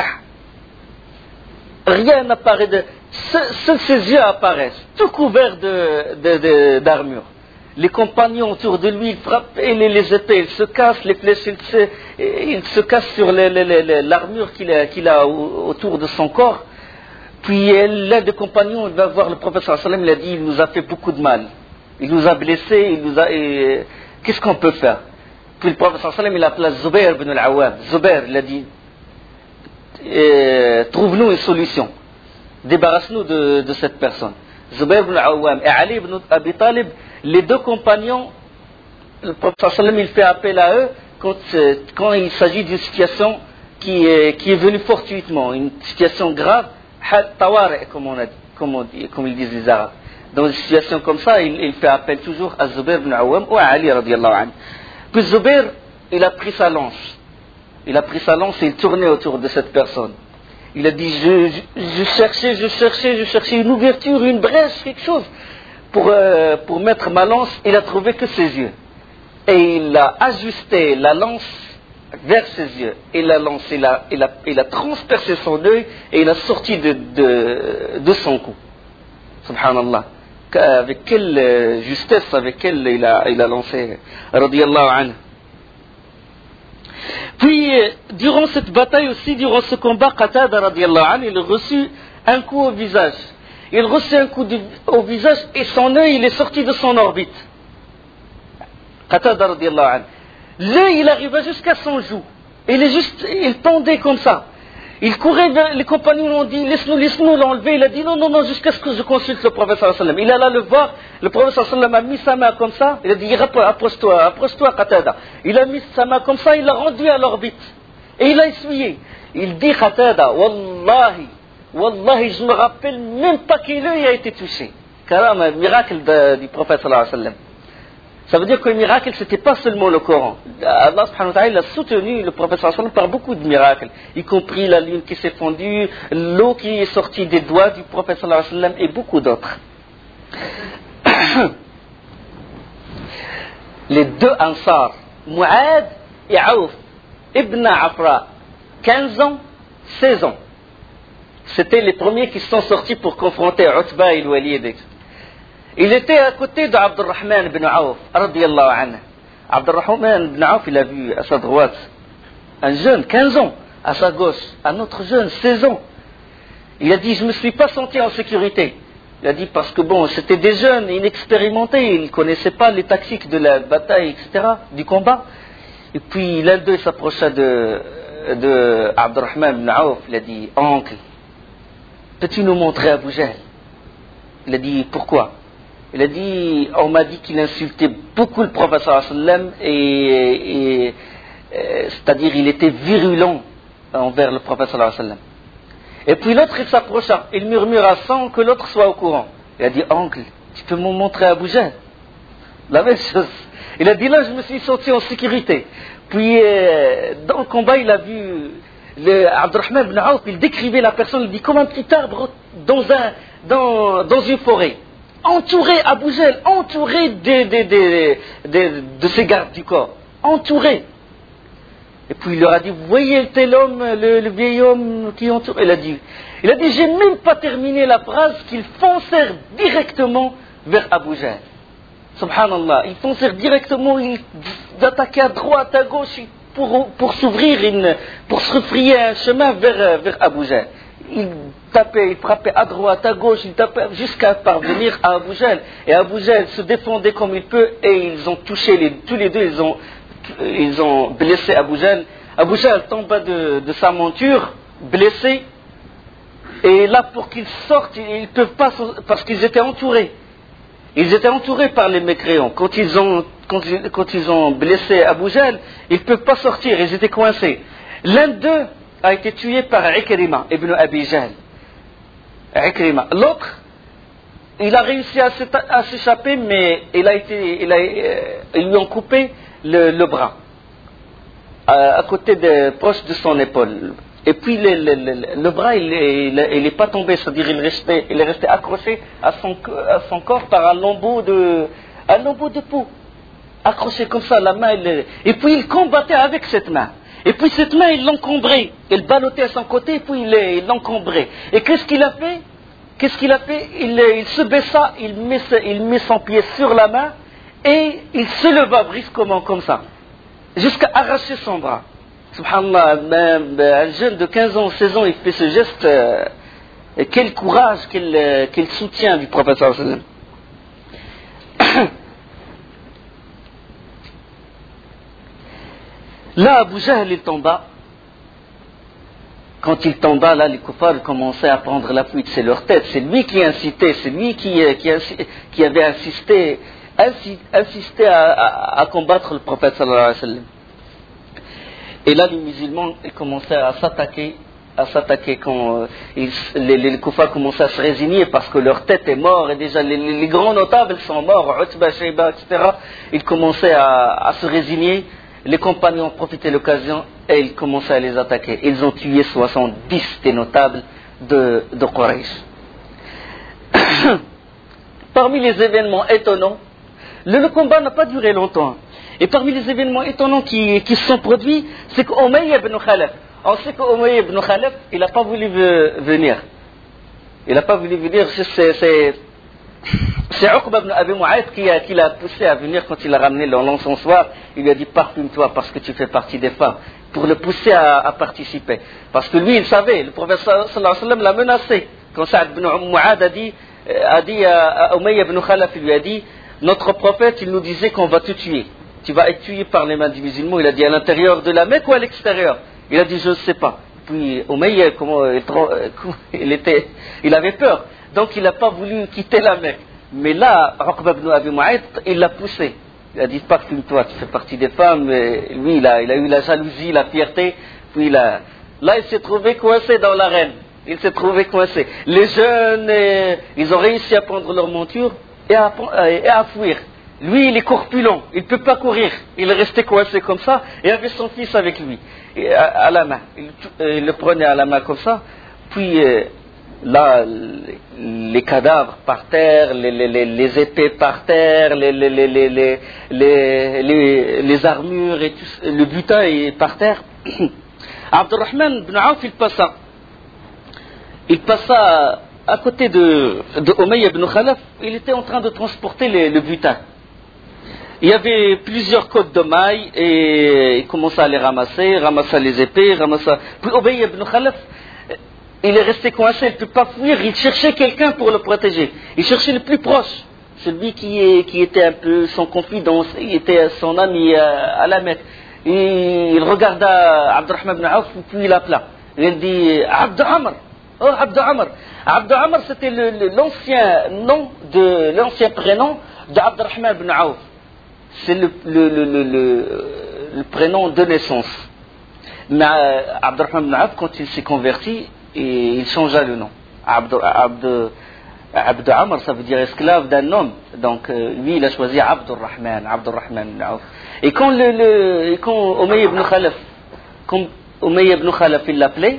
Speaker 1: Rien n'apparaît de... Seuls ses yeux apparaissent, tout couvert de, de, de, d'armure. Les compagnons autour de lui, ils frappent et les, les épées, ils se cassent, les flèches, ils se, ils se cassent sur les, les, les, l'armure qu'il a, qu'il a autour de son corps. Puis l'un des compagnons, il va voir le prophète sallallahu alayhi wa sallam, il a dit, il nous a fait beaucoup de mal. Il nous a blessés, il nous a... Et, qu'est-ce qu'on peut faire? Puis le prophète sallallahu alayhi wa sallam, il appela Zubair ibn al-Awwam. Zubair, il a dit, trouve-nous une solution. Débarrasse-nous de, de cette personne. Zubair ibn al-Awwam et Ali ibn Abi Talib, les deux compagnons, le prophète sallallahu alayhi wa sallam, il fait appel à eux quand, quand il s'agit d'une situation qui est, qui est venue fortuitement, une situation grave, comme on a dit, comme, on dit, comme ils disent les Arabes. Dans une situation comme ça, il, il fait appel toujours à Zubair ibn al-Awwam ou à Ali radiyallahu anhu. Puis Zubair, il a pris sa lance. Il a pris sa lance et il tournait autour de cette personne. Il a dit, je, je, je cherchais, je cherchais, je cherchais une ouverture, une brèche, quelque chose pour, euh, pour mettre ma lance. Il a trouvé que ses yeux. Et il a ajusté la lance vers ses yeux. Et la lance, il a, il a, il a transpercé son œil et il a sorti de, de, de son cou. Subhanallah. Avec quelle justesse, avec quelle il a, il a lancé. Radiyallahu anhu. Puis, durant cette bataille aussi, durant ce combat, Qatada radiyallahu anhu, il a reçu un coup au visage. Il a reçu un coup de, au visage et son œil, il est sorti de son orbite. Qatada radiyallahu anhu. L'œil, il arriva jusqu'à son joue. Il est juste, il pendait comme ça. Il courait vers les compagnons, l'ont dit, laisse-nous, laisse-nous l'enlever. Il a dit non, non, non, jusqu'à ce que je consulte le prophète sallallahu alayhi wa sallam. Il alla le voir, le prophète sallallahu alayhi wa sallam a mis sa main comme ça. Il a dit, approche-toi, approche-toi, Qatada. Il a mis sa main comme ça, il l'a rendu à l'orbite. Et il a essuyé. Il dit, Qatada, Wallahi, Wallahi, je ne me rappelle même pas quel œil a été touché. Car un miracle de, du prophète sallallahu alayhi wa sallam. Ça veut dire que le miracle, ce n'était pas seulement le Coran. Allah subhanahu wa ta'ala a soutenu le prophète sallallahu alayhi wa sallam par beaucoup de miracles, y compris la lune qui s'est fondue, l'eau qui est sortie des doigts du prophète sallallahu alayhi wa sallam et beaucoup d'autres. Les deux Ansar, Mu'ad et Aouf, Ibn Afra, quinze ans, seize ans. C'était les premiers qui sont sortis pour confronter Utba et le Walid. Il était à côté d'Abdurrahman ibn Auf, radiyallahu anhu. Abdurrahman ibn Auf, il a vu à sa droite un jeune, quinze ans, à sa gauche, un autre jeune, seize ans. Il a dit, je ne me suis pas senti en sécurité. Il a dit, parce que bon, c'était des jeunes inexpérimentés, ils ne connaissaient pas les tactiques de la bataille, et cetera, du combat. Et puis l'un d'eux s'approcha de, de Abdurrahman ibn Auf, il a dit, oncle, peux-tu nous montrer Abu Jahl? Il a dit, pourquoi? Il a dit, on m'a dit qu'il insultait beaucoup le prophète sallallahu alayhi wa sallam et, et, et c'est-à-dire il était virulent envers le prophète sallallahu alayhi wa sallam. Et puis l'autre il s'approcha, il murmura sans que l'autre soit au courant. Il a dit, oncle, tu peux me montrer Abu Jahl? La même chose. Il a dit, là je me suis senti en sécurité. Puis, euh, dans le combat, il a vu le Abdurrahman ibn Awf, il décrivait la personne, il dit comme un petit arbre dans, un, dans, dans une forêt. Entouré, Abu Jahl, entouré de, de, de, de, de ses gardes du corps. Entouré. Et puis il leur a dit, vous voyez tel homme, le, le vieil homme qui entoure. Il a dit, il a dit, j'ai même pas terminé la phrase qu'ils foncèrent directement vers Abu Jahl. Subhanallah, ils foncèrent directement, ils attaquaient à droite, à gauche pour, pour s'ouvrir, une, pour se refrayer un chemin vers, vers Abu Jahl. Ils tapaient, ils frappaient à droite, à gauche, ils tapaient jusqu'à parvenir à Abu Jahl. Et Abu Jahl se défendait comme il peut et ils ont touché, les, tous les deux, ils ont, ils ont blessé Abu Jahl. Abu Jahl tomba de, de sa monture, blessé. Et là, pour qu'ils sortent, ils ne peuvent pas, parce qu'ils étaient entourés. Ils étaient entourés par les mécréants. Quand ils ont, quand ils, quand ils ont blessé Abu Jahl, ils ne peuvent pas sortir, ils étaient coincés. L'un d'eux a été tué par Ikrima, ibn Abi Jahl. Ikrima. L'autre, il a réussi à s'échapper, mais il a été, il a, ils lui ont coupé le, le bras, à, à côté de, proche de son épaule. Et puis le, le, le, le bras, il n'est pas tombé, c'est-à-dire il, restait, il est resté accroché à son, à son corps par un lambeau de, un lambeau de peau, accroché comme ça, la main. Il, et puis il combattait avec cette main. Et puis cette main, il l'encombrait. Il ballottait à son côté, et puis il l'encombrait. Et qu'est-ce qu'il a fait Qu'est-ce qu'il a fait il, il se baissa, il met, il met son pied sur la main, et il se leva brusquement comme ça, jusqu'à arracher son bras. Subhanallah, même un jeune de quinze ans, seize ans, il fait ce geste. Euh, et quel courage, quel, euh, quel soutien du prophète sallallahu alayhi wa sallam. Là, Abu Jahl, il tomba. Quand il tomba, là, les kuffars commençaient à prendre la fuite. C'est leur tête, c'est lui qui incitait, c'est lui qui, qui, qui avait insisté, insisté à, à, à combattre le prophète sallallahu alayhi wa sallam. Et là, les musulmans ils commençaient à s'attaquer, à s'attaquer quand euh, ils, les, les kuffars commençaient à se résigner parce que leur tête est morte et déjà les, les, les grands notables sont morts, Utba, Shayba, et cetera. Ils commençaient à, à se résigner. Les compagnons profitaient de l'occasion et ils commençaient à les attaquer. Ils ont tué soixante-dix des notables de, de Quraysh. Parmi les événements étonnants, le, le combat n'a pas duré longtemps. Et parmi les événements étonnants qui, qui se sont produits, c'est qu'Umayya ibn Khalaf, on sait qu'Umayya ibn Khalaf, il n'a pas voulu venir. Il n'a pas voulu venir, c'est, c'est, c'est Uqba ibn Abi Mu'ayth qui, qui l'a poussé à venir quand il a ramené l'encensoir. Il lui a dit parfume-toi parce que tu fais partie des femmes, pour le pousser à, à participer. Parce que lui, il savait, le prophète sallallahu alayhi wa sallam l'a menacé. Quand Sa'd ibn Mu'adh a dit, a dit à, à Umayya ibn Khalaf, il lui a dit, notre prophète, il nous disait qu'on va te tuer. Tu vas être tué par les mains des musulmans. Il a dit à l'intérieur de la Mecque ou à l'extérieur. Il a dit je ne sais pas. Puis Umayya, comment il, il était, il avait peur. Donc il n'a pas voulu quitter la Mecque. Mais là, Uqba ibn Abi Mu'ayth, il l'a poussé. Il a dit parfume-toi, tu fais partie des femmes. Et lui, il a, il a eu la jalousie, la fierté. Puis il a, là, il s'est trouvé coincé dans l'arène. Il s'est trouvé coincé. Les jeunes, eh, ils ont réussi à prendre leur monture et à, et à fuir. Lui, il est corpulent, il ne peut pas courir. Il est resté coincé comme ça et avait son fils avec lui, et à, à la main. Il, il le prenait à la main comme ça. Puis euh, là, les cadavres par terre, les, les, les, les épées par terre, les, les, les, les, les, les, les armures, et tout, le butin est par terre. Abdurrahman ibn Awf, il passa. Il passa à côté de, de Umayya ibn Khalaf. Il était en train de transporter les, le butin. Il y avait plusieurs côtes de mailles et il commençait à les ramasser, ramasser les épées, ramasser... Puis Umayya ibn Khalaf, il est resté coincé, il ne peut pas fuir, il cherchait quelqu'un pour le protéger. Il cherchait le plus proche, celui qui, est, qui était un peu son confident, il était son ami à, à la Mecque. Et il regarda Abdurrahman ibn Awf, puis il appela. Il dit « Abd Amr !» Oh, Abd Amr. Abd Amr, c'était le, le, l'ancien nom, de, l'ancien prénom d'Abdurrahman ibn Awf. C'est le, le, le, le, le, le prénom de naissance. Mais euh, Abdurrahman ibn Awf, quand il s'est converti, et il changea le nom. Abd, Abd, Abd Amr, ça veut dire esclave d'un homme. Donc euh, lui, il a choisi Abdur Rahman, Abdur Rahman ibn Auf. Et quand, le, le, et quand Umayy ibn Khalaf, quand Umayy ibn Khalaf, il l'appelait,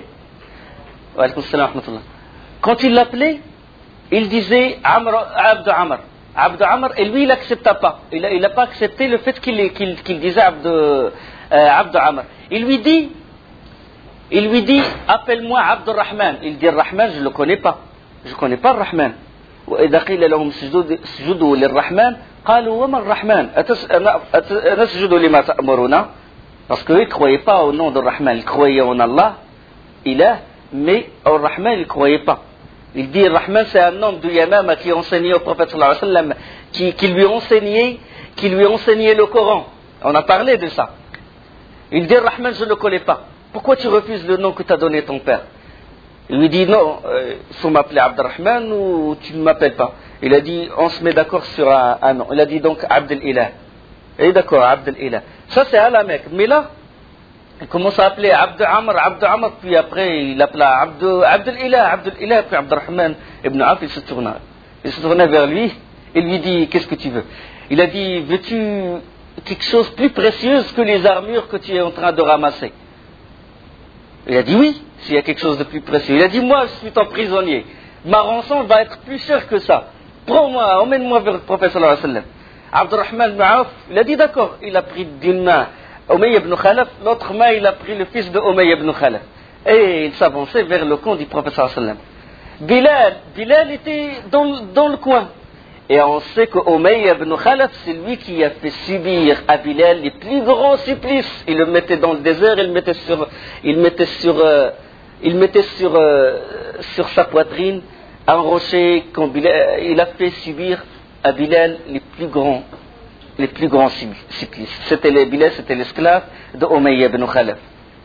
Speaker 1: quand il l'appelait, il disait Amr, Abd Amr. Abd Amr, et lui, il n'accepta pas. Il n'a il pas accepté le fait qu'il, qu'il, qu'il disait Abd, euh, Abd Amr. Il lui dit, il lui dit, appelle-moi Abd Rahman. Il dit Rahman, je ne le connais pas. Je ne connais pas le Rahman. وإذا قيل لهم اسجدوا للرحمن قالوا وما الرحمن أنسجد لما تأمرنا. Parce qu'ils ne croyaient pas au nom de Rahman, ils croyaient en Allah, Ilah, mais au Rahman, ils ne croyaient pas. Il dit Rahman, c'est un homme du Yamama qui enseignait au prophète sallallahu alayhi wa sallam, qui, qui lui enseignait, qui lui enseignait le Coran. On a parlé de ça. Il dit Rahman, je ne le connais pas. Pourquoi tu refuses le nom que t'a donné ton père? Il lui dit non, il faut m'appeler Abdurrahman ou tu ne m'appelles pas. Il a dit on se met d'accord sur un, un nom. Il a dit donc Abdel Ilah. Il est d'accord, Abdel Ilah. Ça c'est à la Mecque. Mais là, il commence à appeler Abd Amr, Abd Amr, puis après il appela Abdel Ilah, Abdel Ilah, puis Abdurrahman ibn Auf, il se tourna. Il se tourna vers lui, il lui dit qu'est-ce que tu veux? Il a dit veux-tu quelque chose de plus précieux que les armures que tu es en train de ramasser? Il a dit oui, s'il y a quelque chose de plus précieux. Il a dit moi je suis ton prisonnier, ma rançon va être plus chère que ça. Prends-moi, emmène-moi vers le prophète sallallahu alayhi wa sallam. Abdurrahman ibn Auf, il a dit d'accord. Il a pris d'une main Umayy ibn Khalaf, l'autre main il a pris le fils de Umayy ibn Khalaf. Et il s'avançait vers le camp du prophète sallallahu alayhi wa sallam. Bilal, Bilal était dans, dans le coin. Et on sait que Umayy ibn Khalaf, c'est lui qui a fait subir à Bilal les plus grands supplices. Il le mettait dans le désert, il le mettait sur, il mettait sur, euh, il mettait sur, euh, sur sa poitrine un rocher. Quand Bilal, il a fait subir à Bilal les plus grands, les plus grands supplices. C'était les Bilal, c'était l'esclave de Umayy ibn Khalaf.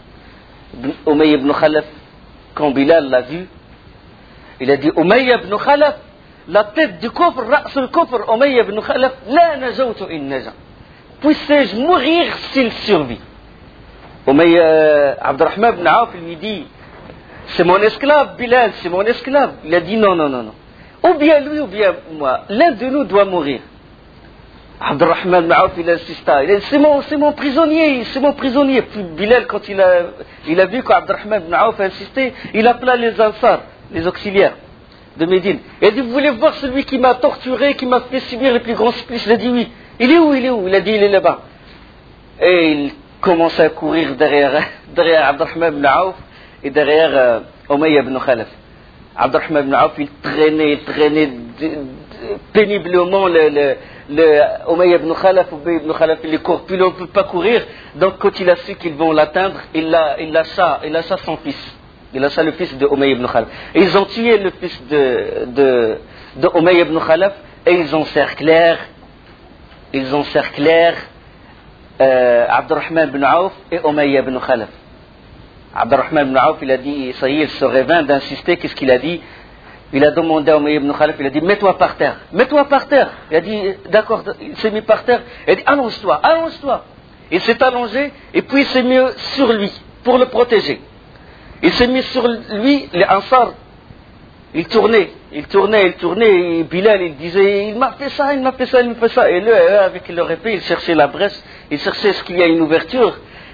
Speaker 1: Umayy ibn Khalaf, quand Bilal l'a vu, il a dit Umayy ibn Khalaf, la tête du coffre, ra's al-kufr, Umayy ibn Khalaf, la najawtu in naja. Puisse-je mourir s'il survit? Umayy, euh, Abdurrahman ibn Auf lui dit, c'est mon esclave Bilal, c'est mon esclave. Il a dit non, non, non, non. Ou bien lui ou bien moi, l'un de nous doit mourir. Abdurrahman ibn Auf, il insista, il a dit c'est mon, c'est mon prisonnier, c'est mon prisonnier. Puis Bilal, quand il a, il a vu qu'Abdurrahman ibn Auf insistait, il appela les Ansar, les auxiliaires de Médine. Il a dit, vous voulez voir celui qui m'a torturé, qui m'a fait subir les plus grands supplices? Il a dit oui. Il est où? Il est où? Il a dit il est là-bas. Et il commence à courir derrière, derrière Abdurrahman ibn Auf et derrière euh, Umayy ibn Khalaf. Abdurrahman ibn Auf, il traînait, il traînait de, de, péniblement le, le, le Umayy ibn Khalaf. Umayy ibn Khalaf, il est corpulent, on ne peut pas courir. Donc quand il a su qu'ils vont l'atteindre, il l'a, il lâcha, il lâcha son fils. Il lâcha le fils de Umayy ibn Khalaf. Et ils ont tué le fils de, de, de Umayy ibn Khalaf et ils encerclèrent, ils encerclèrent euh, Abdurrahman ibn Auf et Umayy ibn Khalaf. Abdurrahman ibn Auf, il a dit, ça y est, il se révint d'insister. Qu'est-ce qu'il a dit? Il a demandé à Umayy ibn Khalaf, il a dit, mets-toi par terre, mets-toi par terre. Il a dit, d'accord, il s'est mis par terre. Il a dit, allonge-toi, allonge-toi. Il s'est allongé et puis il s'est mis sur lui pour le protéger. Il s'est mis sur lui, les Ansar, il tournait, il tournait, il tournait, et Bilal, il disait, il m'a fait ça, il m'a fait ça, il m'a fait ça. Et lui, avec leur épée, il cherchait la brèche, il cherchait est-ce qu'il y a une ouverture.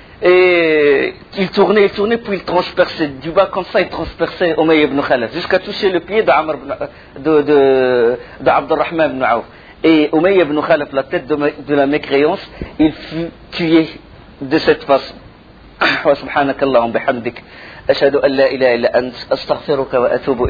Speaker 1: Et il tournait, il tournait, puis il transperçait, du bas comme ça, il transperçait Umayy ibn Khalaf, jusqu'à toucher le pied d'Amr, de, de, de Abdurrahman ibn Auf. Et Umayy ibn Khalaf, la tête de, de la mécréance, il fut tué de cette façon. Wa subhanakallahum bihamdik. أشهد أن لا إله إلا أنت أستغفرك وأتوب